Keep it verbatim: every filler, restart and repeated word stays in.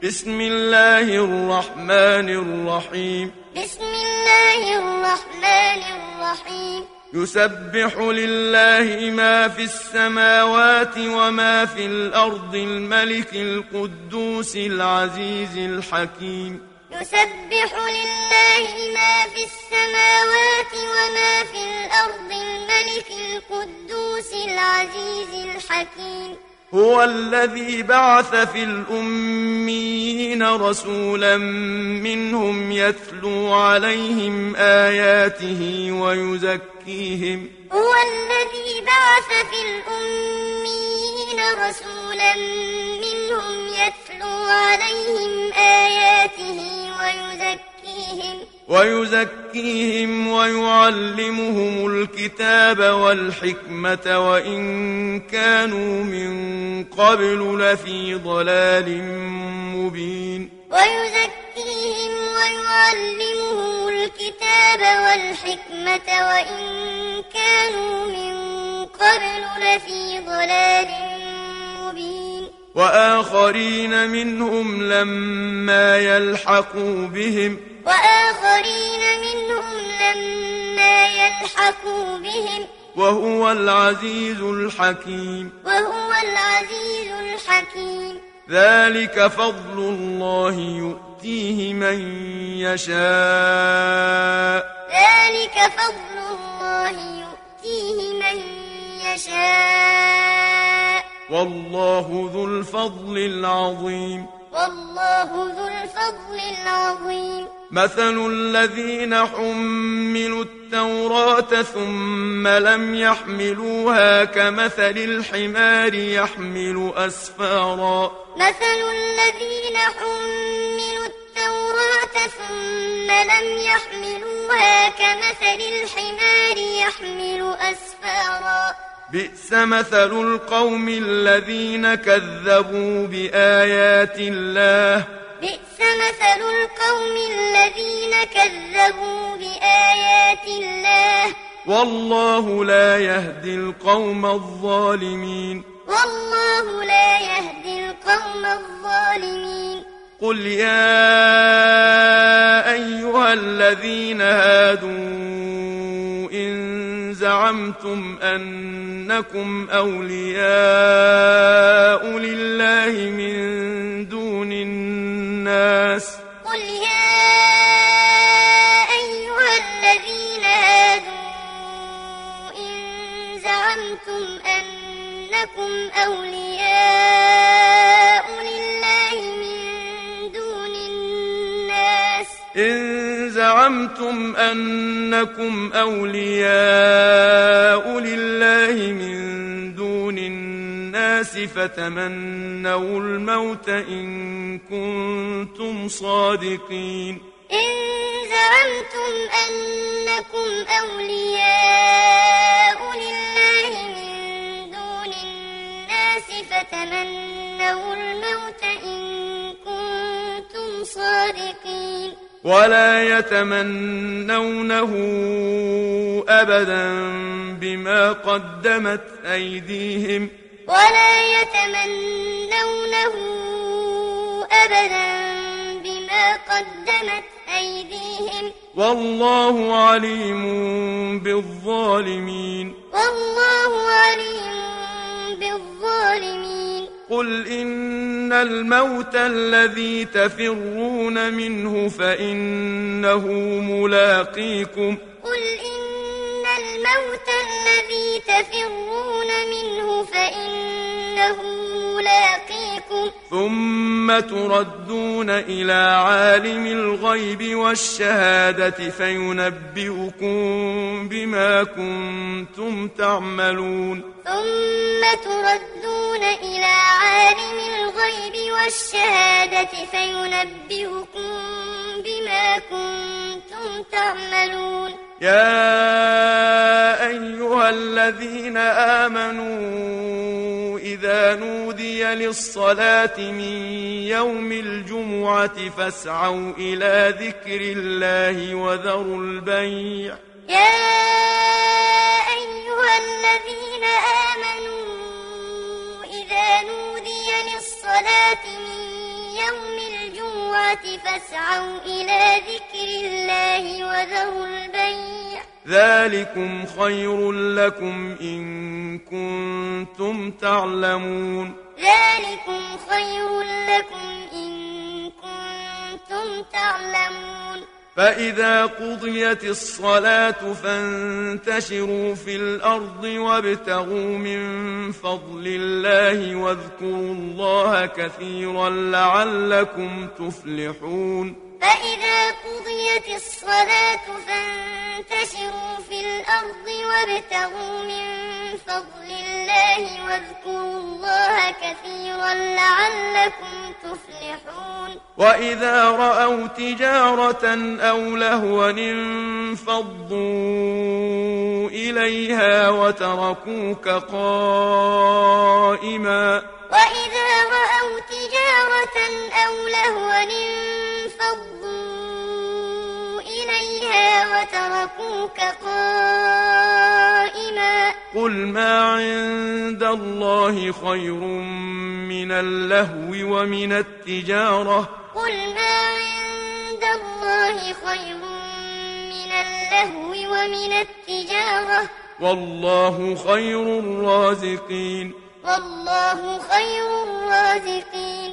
بسم الله الرحمن الرحيم بسم الله الرحمن الرحيم يسبح لله ما في السماوات وما في الأرض الملك القدوس العزيز الحكيم يسبح لله ما في السماوات وما في الأرض الملك القدوس العزيز الحكيم هو الذي بعث في الأميين رسولا منهم يتلو عليهم آياته ويزكيهم هو الذي بعث في الأميين رسولا منهم يتلو عليهم آياته ويزكيهم ويزكيهم ويعلمهم الكتاب والحكمة وإن كانوا من قبل لفي ضلال مبين ويزكيهم ويعلمهم الكتاب والحكمة وإن كانوا من قبل لفي ضلال مبين وآخرين منهم لما يلحقوا بهم وآخرين منهم لما يلحقوا بهم وهو العزيز الحكيم وهو العزيز الحكيم ذلك فضل الله يؤتيه من يشاء ذلك فضل الله يؤتيه من يشاء والله ذو الفضل العظيم والله ذو الفضل العظيم مثل الذين حملوا التوراة ثم لم يحملوها كمثل الحمار يحمل أسفارا مثل الذين حملوا التوراة ثم لم يحملوها كمثل الحمار يحمل أسفارا بئس مثل القوم الذين كذبوا بآيات الله بئس مثل القوم الذين كذبوا بآيات الله والله لا يهدي القوم الظالمين والله لا يهدي القوم الظالمين قل يا أيها الذين هادوا إن زعمتم أنكم أولياء لله من دون الناس قل يا أيها الذين هادوا إن زعمتم أنكم أولياء لله من دون الناس إن زعمتم أنكم أولياء لله من دون الناس فتمنوا الموت إن كنتم صادقين إن زعمتم أنكم أولياء لله من دون الناس فتمنوا الموت إن كنتم صادقين ولا يتمنونه أبدا بما قدمت أيديهم ولا يتمنونه أبدا بما قدمت أيديهم والله عليم بالظالمين والله عليم بالظالمين قل إن الموت الذي تفرون منه فإنه ملاقيكم قل إن الموت الذي تفرون منه فإنه ملاقيكم ثم تردون إلى عالم الغيب والشهادة فينبئكم بما كنتم تعملون ثم تردون إلى عالم الغيب والشهادة فينبئكم بما كنتم تعملون يا أيها الذين آمنوا إذا نودي للصلاة من يوم الجمعة فاسعوا إلى ذكر الله وذروا البيع يا أيها الذين آمنوا إذا نودي للصلاة من يوم الجمعة الجمعة فاسعوا إلى ذكر الله وذروا البيع ذلكم خير لكم إن كنتم تعلمون ذلكم خير لكم إن كنتم تعلمون فإذا قضيت الصلاة فانتشروا في الأرض وابتغوا من فضل الله واذكروا الله كثيرا لعلكم تفلحون فإذا قضيت الصلاة فانتشروا في الأرض وابتغوا من فضل الله واذكروا الله كثيرا لعلكم تفلحون وإذا رأوا تجارة أو لهوا انفضوا إليها وتركوك قائما وإذا رأوا تجارة أو لهوا انفضوا إليها وتركوك قائما قل ما عند الله خير من اللهو ومن التجارة قل ما عند الله خير من اللهو ومن التجارة والله خير الرازقين والله خير الرازقين